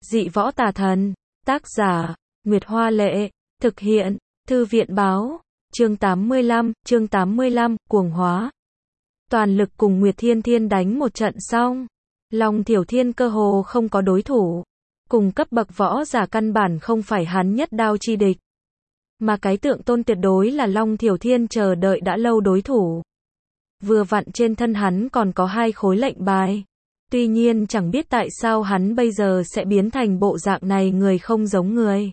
Dị võ tà thần. Tác giả, Nguyệt Hoa Lệ. Thực hiện, Thư viện Báo. Chương 85, cuồng hóa. Toàn lực cùng Nguyệt Thiên Thiên đánh một trận xong. Long Thiểu Thiên cơ hồ không có đối thủ. Cùng cấp bậc võ giả căn bản không phải hắn nhất đao chi địch. Mà cái Tượng Tôn tuyệt đối là Long Thiểu Thiên chờ đợi đã lâu đối thủ. Vừa vặn trên thân hắn còn có 2 khối lệnh bài. Tuy nhiên chẳng biết tại sao hắn bây giờ sẽ biến thành bộ dạng này, người không giống người.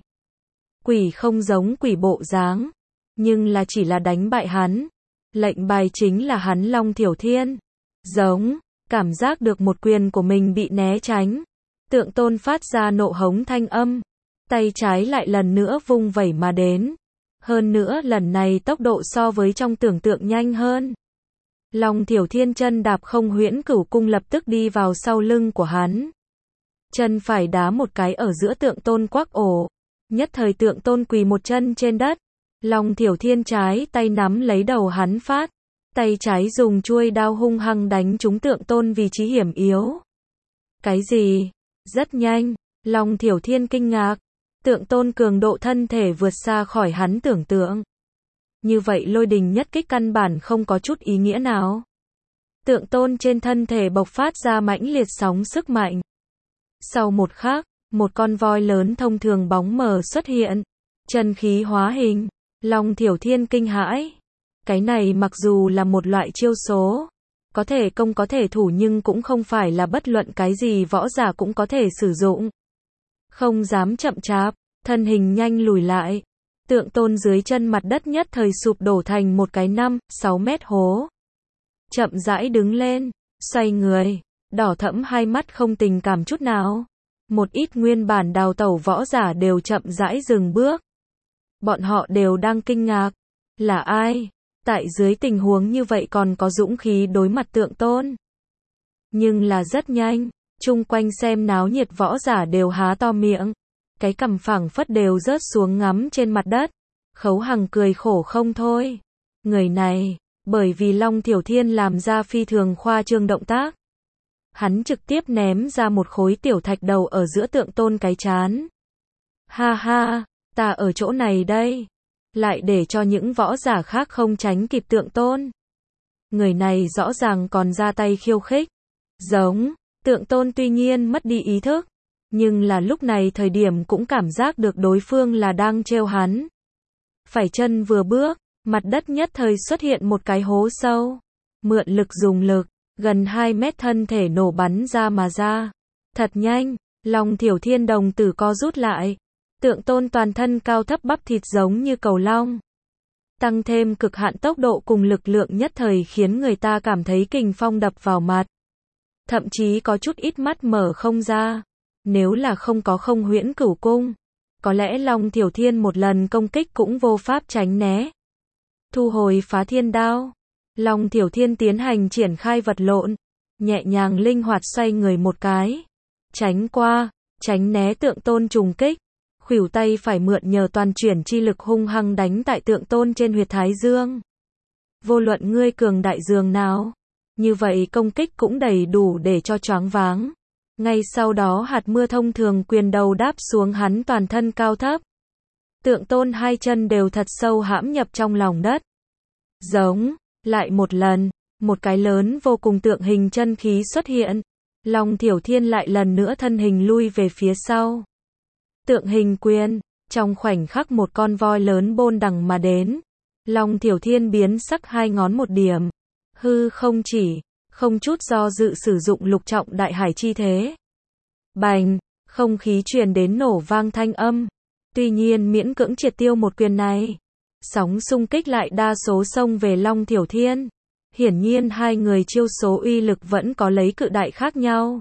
Quỷ không giống quỷ bộ dáng. Nhưng là chỉ là đánh bại hắn. Lệnh bài chính là hắn Long Thiểu Thiên. Giống, cảm giác được một quyền của mình bị né tránh. Tượng Tôn phát ra nộ hống thanh âm. Tay trái lại lần nữa vung vẩy mà đến. Hơn nữa lần này tốc độ so với trong tưởng tượng nhanh hơn. Long Thiểu Thiên chân đạp không huyễn cửu cung lập tức đi vào sau lưng của hắn. Chân phải đá một cái ở giữa Tượng Tôn quắc ổ. Nhất thời Tượng Tôn quỳ một chân trên đất. Long Thiểu Thiên trái tay nắm lấy đầu hắn phát. Tay trái dùng chuôi đao hung hăng đánh trúng Tượng Tôn vị trí hiểm yếu. Cái gì? Rất nhanh. Long Thiểu Thiên kinh ngạc. Tượng Tôn cường độ thân thể vượt xa khỏi hắn tưởng tượng. Như vậy lôi đình nhất kích căn bản không có chút ý nghĩa nào. Tượng Tôn trên thân thể bộc phát ra mãnh liệt sóng sức mạnh. Sau một khắc, một con voi lớn thông thường bóng mờ xuất hiện. Chân khí hóa hình. Long Thiểu Thiên kinh hãi. Cái này mặc dù là một loại chiêu số. Có thể công có thể thủ nhưng cũng không phải là bất luận cái gì võ giả cũng có thể sử dụng. Không dám chậm chạp, thân hình nhanh lùi lại. Tượng Tôn dưới chân mặt đất nhất thời sụp đổ thành một cái 5-6 mét hố. Chậm rãi đứng lên, xoay người, đỏ thẫm hai mắt không tình cảm chút nào. Một ít nguyên bản đào tẩu võ giả đều chậm rãi dừng bước. Bọn họ đều đang kinh ngạc. Là ai? Tại dưới tình huống như vậy còn có dũng khí đối mặt Tượng Tôn. Nhưng là rất nhanh, chung quanh xem náo nhiệt võ giả đều há to miệng. Cái cằm phẳng phất đều rớt xuống ngắm trên mặt đất. Khấu Hằng cười khổ không thôi. Người này, bởi vì Long Thiểu Thiên làm ra phi thường khoa trương động tác. Hắn trực tiếp ném ra một khối tiểu thạch đầu ở giữa Tượng Tôn cái trán. Ha ha, ta ở chỗ này đây. Lại để cho những võ giả khác không tránh kịp Tượng Tôn. Người này rõ ràng còn ra tay khiêu khích. Giống, Tượng Tôn tuy nhiên mất đi ý thức. Nhưng là lúc này thời điểm cũng cảm giác được đối phương là đang trêu hắn. Phải chân vừa bước, mặt đất nhất thời xuất hiện một cái hố sâu. Mượn lực dùng lực, gần 2 mét thân thể nổ bắn ra mà ra. Thật nhanh, Long Thiểu Thiên đồng tử co rút lại. Tượng Tôn toàn thân cao thấp bắp thịt giống như cầu long. Tăng thêm cực hạn tốc độ cùng lực lượng nhất thời khiến người ta cảm thấy kình phong đập vào mặt. Thậm chí có chút ít mắt mở không ra. Nếu là không có không huyễn cửu cung, có lẽ Long Thiểu Thiên một lần công kích cũng vô pháp tránh né. Thu hồi phá thiên đao. Long Thiểu Thiên tiến hành triển khai vật lộn. Nhẹ nhàng linh hoạt xoay người một cái. Tránh qua, tránh né Tượng Tôn trùng kích. Khuỷu tay phải mượn nhờ toàn chuyển chi lực hung hăng đánh tại Tượng Tôn trên huyệt thái dương. Vô luận ngươi cường đại dường nào, như vậy công kích cũng đầy đủ để cho choáng váng. Ngay sau đó hạt mưa thông thường quyền đầu đáp xuống hắn toàn thân cao thấp. Tượng Tôn 2 chân đều thật sâu hãm nhập trong lòng đất. Giống, lại một lần, một cái lớn vô cùng tượng hình chân khí xuất hiện. Long Thiểu Thiên lại lần nữa thân hình lui về phía sau. Tượng hình quyền, trong khoảnh khắc một con voi lớn bôn đằng mà đến. Long Thiểu Thiên biến sắc 2 ngón một điểm. Hư không chỉ, không chút do dự sử dụng lục trọng đại hải chi thế. Bành, không khí truyền đến nổ vang thanh âm. Tuy nhiên miễn cưỡng triệt tiêu một quyền này. Sóng xung kích lại đa số xông về Long Thiểu Thiên. Hiển nhiên 2 người chiêu số uy lực vẫn có lấy cự đại khác nhau.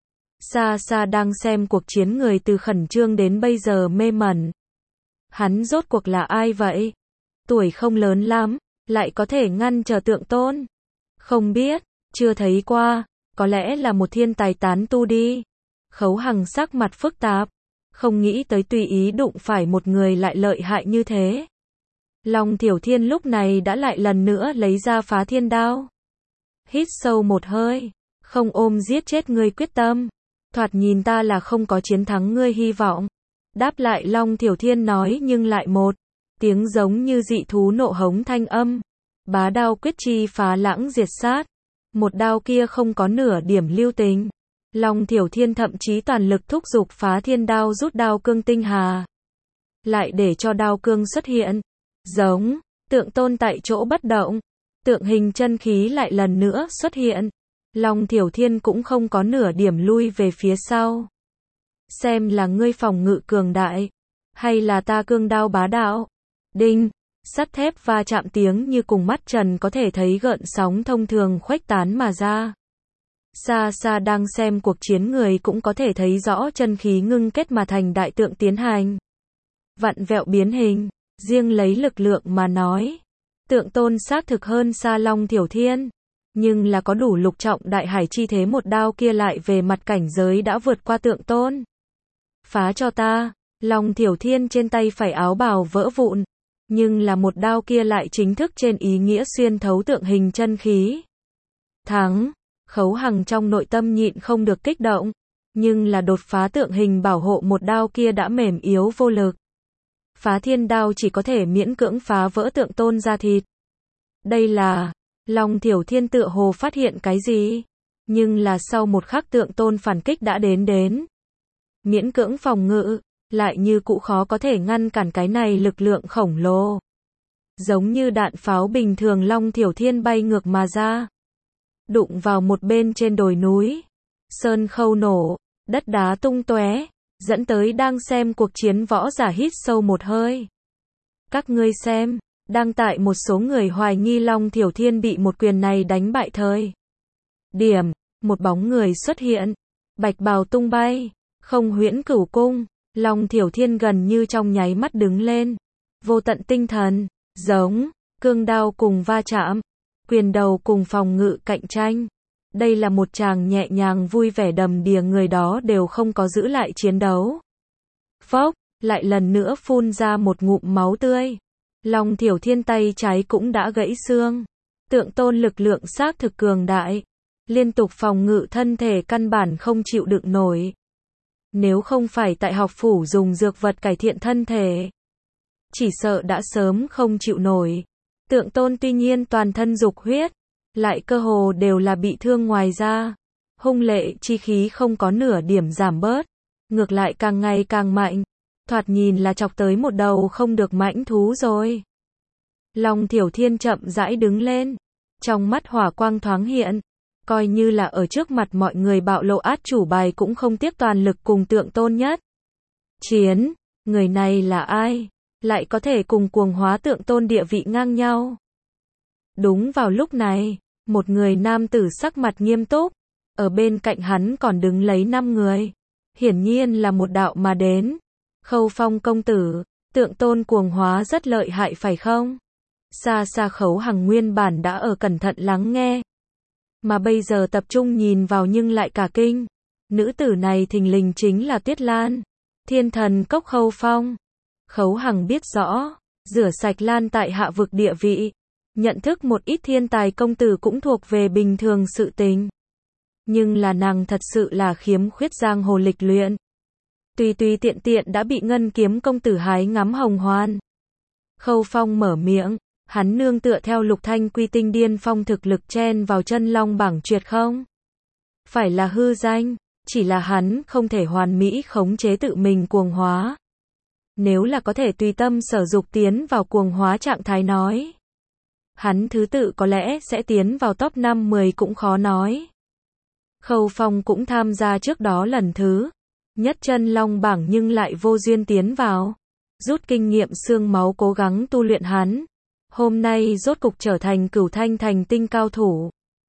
Xa xa đang xem cuộc chiến người từ khẩn trương đến bây giờ mê mẩn. Hắn rốt cuộc là ai vậy? Tuổi không lớn lắm, lại có thể ngăn trở Tượng Tôn. Không biết, chưa thấy qua, có lẽ là một thiên tài tán tu đi. Khấu Hằng sắc mặt phức tạp, không nghĩ tới tùy ý đụng phải một người lại lợi hại như thế. Long Thiểu Thiên lúc này đã lại lần nữa lấy ra phá thiên đao. Hít sâu một hơi, không ôm giết chết ngươi quyết tâm. Thoạt nhìn ta là không có chiến thắng ngươi hy vọng. Đáp lại Long Thiểu Thiên nói nhưng lại một tiếng giống như dị thú nộ hống thanh âm. Bá đao quyết chi phá lãng diệt sát. Một đao kia không có nửa điểm lưu tình. Long Thiểu Thiên thậm chí toàn lực thúc giục phá thiên đao rút đao cương tinh hà. Lại để cho đao cương xuất hiện. Giống, Tượng Tôn tại chỗ bất động. Tượng hình chân khí lại lần nữa xuất hiện. Long Thiểu Thiên cũng không có nửa điểm lui về phía sau. Xem là ngươi phòng ngự cường đại, hay là ta cương đao bá đạo. Đinh, sắt thép va chạm tiếng như cùng mắt trần có thể thấy gợn sóng thông thường khuếch tán mà ra. Xa xa đang xem cuộc chiến người cũng có thể thấy rõ chân khí ngưng kết mà thành đại tượng tiến hành. Vặn vẹo biến hình, riêng lấy lực lượng mà nói. Tượng Tôn xác thực hơn xa Long Thiểu Thiên. Nhưng là có đủ lục trọng đại hải chi thế, một đao kia lại về mặt cảnh giới đã vượt qua Tượng Tôn. Phá cho ta, Long Thiểu Thiên trên tay phải áo bào vỡ vụn. Nhưng là một đao kia lại chính thức trên ý nghĩa xuyên thấu tượng hình chân khí. Thắng, Khấu Hằng trong nội tâm nhịn không được kích động. Nhưng là đột phá tượng hình bảo hộ một đao kia đã mềm yếu vô lực. Phá thiên đao chỉ có thể miễn cưỡng phá vỡ Tượng Tôn ra thịt. Đây là, Long Thiểu Thiên tựa hồ phát hiện cái gì? Nhưng là sau một khắc Tượng Tôn phản kích đã đến. Miễn cưỡng phòng ngự, lại như cũ khó có thể ngăn cản cái này lực lượng khổng lồ. Giống như đạn pháo bình thường Long Thiểu Thiên bay ngược mà ra. Đụng vào một bên trên đồi núi. Sơn khâu nổ, đất đá tung tóe, dẫn tới đang xem cuộc chiến võ giả hít sâu một hơi. Các ngươi xem, đang tại một số người hoài nghi Long Thiểu Thiên bị một quyền này đánh bại thời điểm, một bóng người xuất hiện, bạch bào tung bay, không huyễn cửu cung, Long Thiểu Thiên gần như trong nháy mắt đứng lên, vô tận tinh thần, giống, cương đao cùng va chạm, quyền đầu cùng phòng ngự cạnh tranh. Đây là một tràng nhẹ nhàng vui vẻ đầm đìa, người đó đều không có giữ lại chiến đấu. Phốc, lại lần nữa phun ra một ngụm máu tươi. Long Thiểu Thiên tay trái cũng đã gãy xương. Tượng Tôn lực lượng xác thực cường đại. Liên tục phòng ngự thân thể căn bản không chịu đựng nổi. Nếu không phải tại học phủ dùng dược vật cải thiện thân thể, chỉ sợ đã sớm không chịu nổi. Tượng Tôn tuy nhiên toàn thân dục huyết, lại cơ hồ đều là bị thương, ngoài ra hung lệ chi khí không có nửa điểm giảm bớt, ngược lại càng ngày càng mạnh, thoạt nhìn là chọc tới một đầu không được mãnh thú rồi. Long Thiểu Thiên chậm rãi đứng lên, trong mắt hỏa quang thoáng hiện, coi như là ở trước mặt mọi người bạo lộ át chủ bài cũng không tiếc toàn lực cùng Tượng Tôn nhất chiến. Người này là ai, lại có thể cùng cuồng hóa Tượng Tôn địa vị ngang nhau? Đúng vào lúc này, một người nam tử sắc mặt nghiêm túc, ở bên cạnh hắn còn đứng lấy 5 người, hiển nhiên là một đạo mà đến. Khâu Phong công tử, Tượng Tôn cuồng hóa rất lợi hại phải không? Xa xa Khấu Hằng nguyên bản đã ở cẩn thận lắng nghe, mà bây giờ tập trung nhìn vào nhưng lại cả kinh. Nữ tử này thình lình chính là Tuyết Lan, Thiên Thần Cốc Khâu Phong. Khấu Hằng biết rõ, rửa sạch Lan tại hạ vực địa vị, nhận thức một ít thiên tài công tử cũng thuộc về bình thường sự tình. Nhưng là nàng thật sự là khiếm khuyết giang hồ lịch luyện. Tùy tùy tiện tiện đã bị Ngân Kiếm công tử hái ngắm hồng hoan. Khâu Phong mở miệng, hắn nương tựa theo Lục Thanh Quy tinh điên phong thực lực chen vào chân long bảng truyệt không? Phải là hư danh, chỉ là hắn không thể hoàn mỹ khống chế tự mình cuồng hóa. Nếu là có thể tùy tâm sở dục tiến vào cuồng hóa trạng thái nói, hắn thứ tự có lẽ sẽ tiến vào top 5-10 cũng khó nói. Khâu Phong cũng tham gia trước đó lần thứ nhất chân long bảng nhưng lại vô duyên tiến vào. Rút kinh nghiệm xương máu cố gắng tu luyện hắn, hôm nay rốt cục trở thành Cửu Thanh thành tinh cao thủ.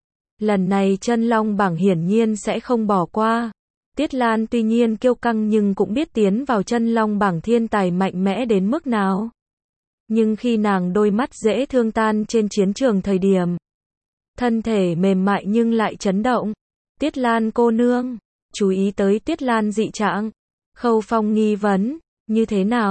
Lần này chân long bảng hiển nhiên sẽ không bỏ qua. Tiết Lan tuy nhiên kiêu căng nhưng cũng biết tiến vào chân long bảng thiên tài mạnh mẽ đến mức nào. Nhưng khi nàng đôi mắt dễ thương tan trên chiến trường thời điểm, thân thể mềm mại nhưng lại chấn động. Tiết Lan cô nương, chú ý tới Tiết Lan dị trạng. Khâu Phong nghi vấn, như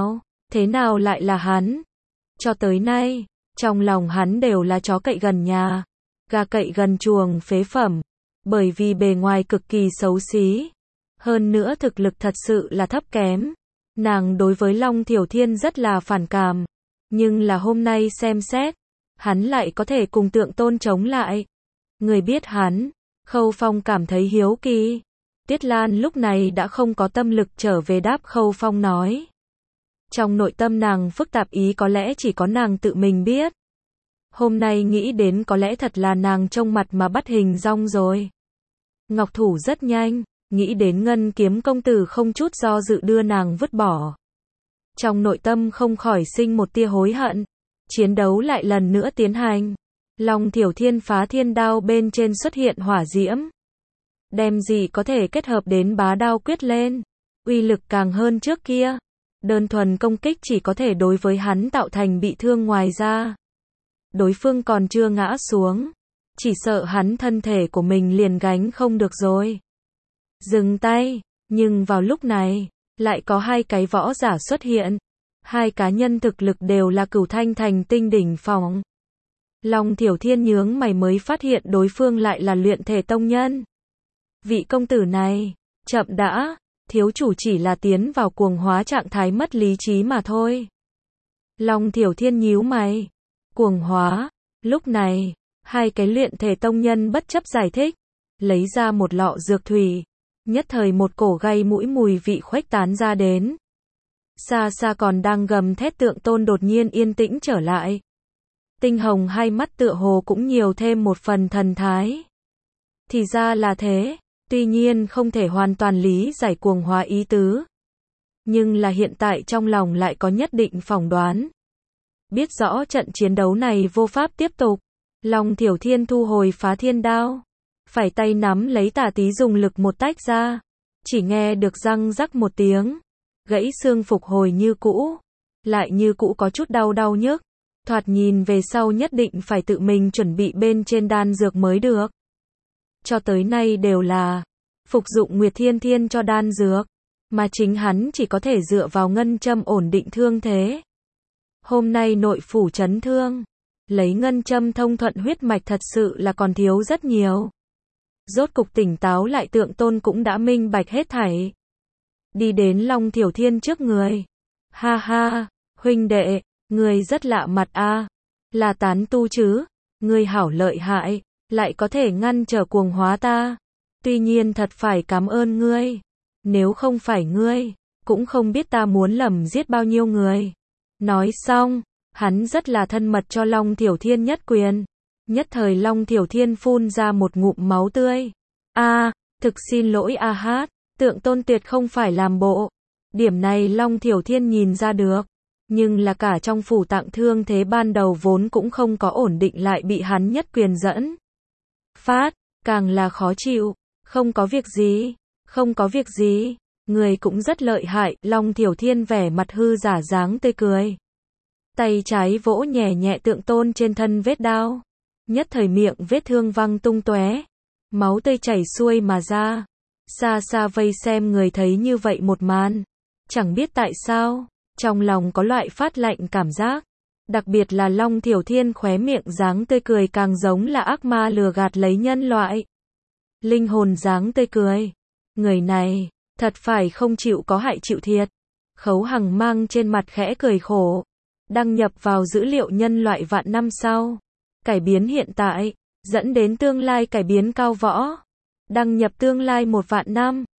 thế nào lại là hắn? Cho tới nay, trong lòng hắn đều là chó cậy gần nhà, gà cậy gần chuồng phế phẩm, bởi vì bề ngoài cực kỳ xấu xí. Hơn nữa thực lực thật sự là thấp kém. Nàng đối với Long Thiểu Thiên rất là phản cảm. Nhưng là hôm nay xem xét, hắn lại có thể cùng Tượng Tôn chống lại. Người biết hắn, Khâu Phong cảm thấy hiếu kỳ. Tiết Lan lúc này đã không có tâm lực trở về đáp Khâu Phong nói. Trong nội tâm nàng phức tạp ý có lẽ chỉ có nàng tự mình biết. Hôm nay nghĩ đến có lẽ thật là nàng trông mặt mà bắt hình dong rồi. Ngọc thủ rất nhanh, nghĩ đến Ngân Kiếm công tử không chút do dự đưa nàng vứt bỏ. Trong nội tâm không khỏi sinh một tia hối hận. Chiến đấu lại lần nữa tiến hành. Long Thiểu Thiên phá thiên đao bên trên xuất hiện hỏa diễm. Đem gì có thể kết hợp đến bá đao quyết lên. Uy lực càng hơn trước kia. Đơn thuần công kích chỉ có thể đối với hắn tạo thành bị thương ngoài ra. Đối phương còn chưa ngã xuống. Chỉ sợ hắn thân thể của mình liền gánh không được rồi. Dừng tay. Nhưng vào lúc này, lại có hai cái võ giả xuất hiện. Hai cá nhân thực lực đều là Cửu Thanh Thành tinh đỉnh phong. Long Thiểu Thiên nhướng mày mới phát hiện đối phương lại là luyện thể tông nhân. Vị công tử này, chậm đã, thiếu chủ chỉ là tiến vào cuồng hóa trạng thái mất lý trí mà thôi. Long Thiểu Thiên nhíu mày. Cuồng hóa. Lúc này, hai cái luyện thể tông nhân bất chấp giải thích, lấy ra một lọ dược thủy. Nhất thời một cổ gây mũi mùi vị khuếch tán ra đến. Xa xa còn đang gầm thét Tượng Tôn đột nhiên yên tĩnh trở lại. Tinh hồng hai mắt tựa hồ cũng nhiều thêm một phần thần thái. Thì ra là thế, tuy nhiên không thể hoàn toàn lý giải cuồng hóa ý tứ. Nhưng là hiện tại trong lòng lại có nhất định phỏng đoán. Biết rõ trận chiến đấu này vô pháp tiếp tục. Long Thiểu Thiên thu hồi phá thiên đao. Phải tay nắm lấy tả tí dùng lực một tách ra. Chỉ nghe được răng rắc một tiếng. Gãy xương phục hồi như cũ. Lại như cũ có chút đau nhức. Thoạt nhìn về sau nhất định phải tự mình chuẩn bị bên trên đan dược mới được. Cho tới nay đều là phục dụng Nguyệt Thiên Thiên cho đan dược. Mà chính hắn chỉ có thể dựa vào ngân châm ổn định thương thế. Hôm nay nội phủ chấn thương. Lấy ngân châm thông thuận huyết mạch thật sự là còn thiếu rất nhiều. Rốt cục tỉnh táo lại Tượng Tôn cũng đã minh bạch hết thảy. Đi đến Long Thiểu Thiên trước người. Ha ha, huynh đệ, ngươi rất lạ mặt a. Là tán tu chứ? Ngươi hảo lợi hại, lại có thể ngăn trở cuồng hóa ta. Tuy nhiên thật phải cảm ơn ngươi. Nếu không phải ngươi, cũng không biết ta muốn lầm giết bao nhiêu người. Nói xong, hắn rất là thân mật cho Long Thiểu Thiên nhất quyền. Nhất thời Long Thiểu Thiên phun ra một ngụm máu tươi. Thực xin lỗi hát, Tượng Tôn tuyệt không phải làm bộ. Điểm này Long Thiểu Thiên nhìn ra được. Nhưng là cả trong phủ Tạng thương thế ban đầu vốn cũng không có ổn định lại bị hắn nhất quyền dẫn. Phát, càng là khó chịu. Không có việc gì, không có việc gì. Người cũng rất lợi hại. Long Thiểu Thiên vẻ mặt hư giả dáng tươi cười. Tay trái vỗ nhẹ nhẹ Tượng Tôn trên thân vết đao. Nhất thời miệng vết thương văng tung tóe, máu tươi chảy xuôi mà ra. Xa xa vây xem người thấy như vậy một màn, chẳng biết tại sao, trong lòng có loại phát lạnh cảm giác. Đặc biệt là Long Thiểu Thiên khóe miệng dáng tươi cười càng giống là ác ma lừa gạt lấy nhân loại. Linh hồn dáng tươi cười. Người này, thật phải không chịu có hại chịu thiệt. Khấu Hằng mang trên mặt khẽ cười khổ. Đăng nhập vào dữ liệu nhân loại vạn năm sau. Cải biến hiện tại, dẫn đến tương lai cải biến cao võ. Đăng nhập tương lai 1 vạn năm.